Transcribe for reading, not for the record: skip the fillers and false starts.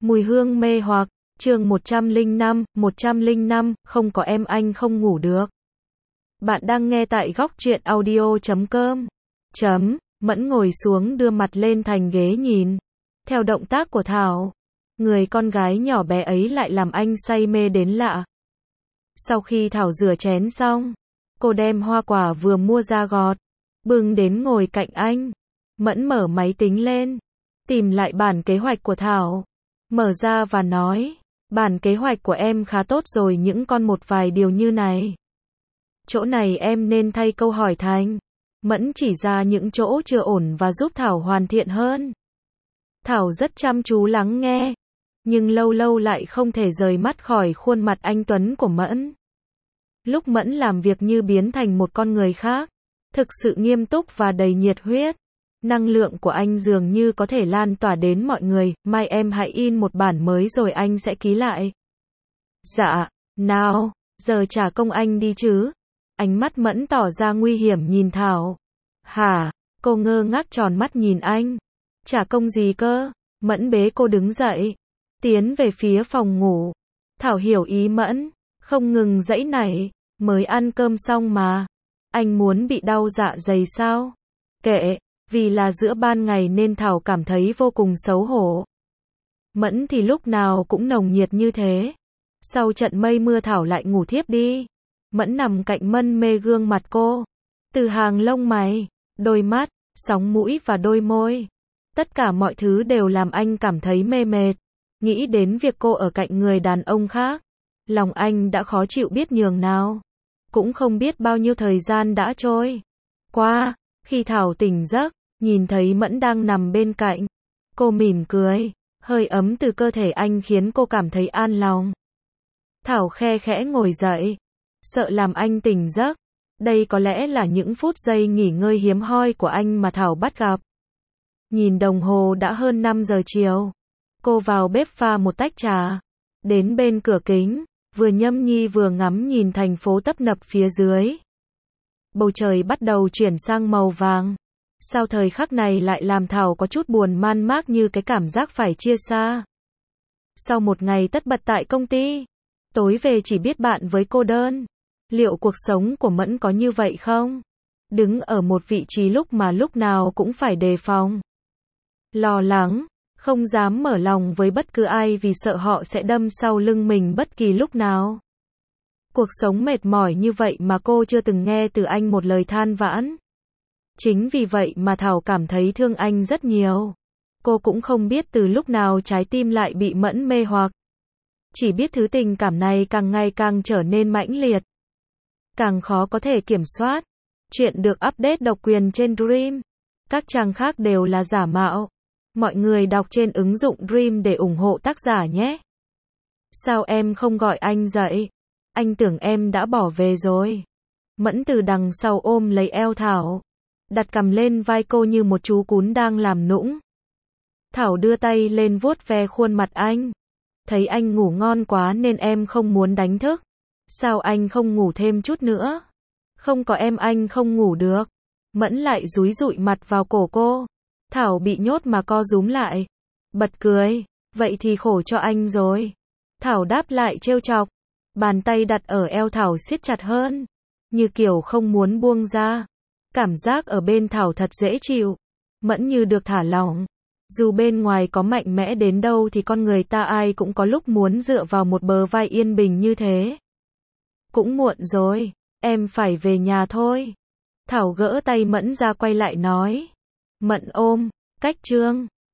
Mùi hương mê hoặc, chương 105, không có em anh không ngủ được. Bạn đang nghe tại góc truyện audio.com. Mẫn ngồi xuống đưa mặt lên thành ghế nhìn. Theo động tác của Thảo, người con gái nhỏ bé ấy lại làm anh say mê đến lạ. Sau khi Thảo rửa chén xong, cô đem hoa quả vừa mua ra gọt, bưng đến ngồi cạnh anh. Mẫn mở máy tính lên, tìm lại bản kế hoạch của Thảo. Mở ra và nói, bản kế hoạch của em khá tốt rồi, những con một vài điều như này. Chỗ này em nên thay câu hỏi thành. Mẫn chỉ ra những chỗ chưa ổn và giúp Thảo hoàn thiện hơn. Thảo rất chăm chú lắng nghe, nhưng lâu lâu lại không thể rời mắt khỏi khuôn mặt anh tuấn của Mẫn. Lúc Mẫn làm việc như biến thành một con người khác, thực sự nghiêm túc và đầy nhiệt huyết. Năng lượng của anh dường như có thể lan tỏa đến mọi người. Mai em hãy in một bản mới rồi anh sẽ ký lại. Dạ, nào, giờ trả công anh đi chứ. Ánh mắt Mẫn tỏ ra nguy hiểm nhìn Thảo. Hả? Cô ngơ ngác tròn mắt nhìn anh. Trả công gì cơ? Mẫn bế cô đứng dậy, tiến về phía phòng ngủ. Thảo hiểu ý Mẫn, không ngừng giãy nảy. Mới ăn cơm xong mà. Anh muốn bị đau dạ dày sao? Kệ. Vì là giữa ban ngày nên Thảo cảm thấy vô cùng xấu hổ. Mẫn thì lúc nào cũng nồng nhiệt như thế. Sau trận mây mưa Thảo lại ngủ thiếp đi. Mẫn nằm cạnh mân mê gương mặt cô. Từ hàng lông mày, đôi mắt, sóng mũi và đôi môi. Tất cả mọi thứ đều làm anh cảm thấy mê mệt. Nghĩ đến việc cô ở cạnh người đàn ông khác. Lòng anh đã khó chịu biết nhường nào. Cũng không biết bao nhiêu thời gian đã trôi qua. Khi Thảo tỉnh giấc, nhìn thấy Mẫn đang nằm bên cạnh. Cô mỉm cười, hơi ấm từ cơ thể anh khiến cô cảm thấy an lòng. Thảo khe khẽ ngồi dậy, sợ làm anh tỉnh giấc. Đây có lẽ là những phút giây nghỉ ngơi hiếm hoi của anh mà Thảo bắt gặp. Nhìn đồng hồ đã hơn 5 giờ chiều. Cô vào bếp pha một tách trà. Đến bên cửa kính, vừa nhâm nhi vừa ngắm nhìn thành phố tấp nập phía dưới. Bầu trời bắt đầu chuyển sang màu vàng. Sao thời khắc này lại làm Thảo có chút buồn man mác, như cái cảm giác phải chia xa. Sau một ngày tất bật tại công ty, tối về chỉ biết bạn với cô đơn. Liệu cuộc sống của Mẫn có như vậy không? Đứng ở một vị trí lúc mà lúc nào cũng phải đề phòng, lo lắng, không dám mở lòng với bất cứ ai vì sợ họ sẽ đâm sau lưng mình bất kỳ lúc nào. Cuộc sống mệt mỏi như vậy mà cô chưa từng nghe từ anh một lời than vãn. Chính vì vậy mà Thảo cảm thấy thương anh rất nhiều. Cô cũng không biết từ lúc nào trái tim lại bị Mẫn mê hoặc. Chỉ biết thứ tình cảm này càng ngày càng trở nên mãnh liệt, càng khó có thể kiểm soát. Chuyện được update độc quyền trên Dream. Các trang khác đều là giả mạo. Mọi người đọc trên ứng dụng Dream để ủng hộ tác giả nhé. Sao em không gọi anh dậy? Anh tưởng em đã bỏ về rồi. Mẫn từ đằng sau ôm lấy eo Thảo, đặt cằm lên vai cô như một chú cún đang làm nũng. Thảo đưa tay lên vuốt ve khuôn mặt anh. Thấy anh ngủ ngon quá nên em không muốn đánh thức. Sao anh không ngủ thêm chút nữa? Không có em anh không ngủ được. Mẫn lại dúi dụi mặt vào cổ cô. Thảo bị nhốt mà co rúm lại. Bật cười. Vậy thì khổ cho anh rồi. Thảo đáp lại trêu chọc. Bàn tay đặt ở eo Thảo siết chặt hơn, như kiểu không muốn buông ra. Cảm giác ở bên Thảo thật dễ chịu. Mẫn như được thả lỏng. Dù bên ngoài có mạnh mẽ đến đâu thì con người ta ai cũng có lúc muốn dựa vào một bờ vai yên bình như thế. Cũng muộn rồi, em phải về nhà thôi. Thảo gỡ tay Mẫn ra quay lại nói. Mẫn ôm, cách chương.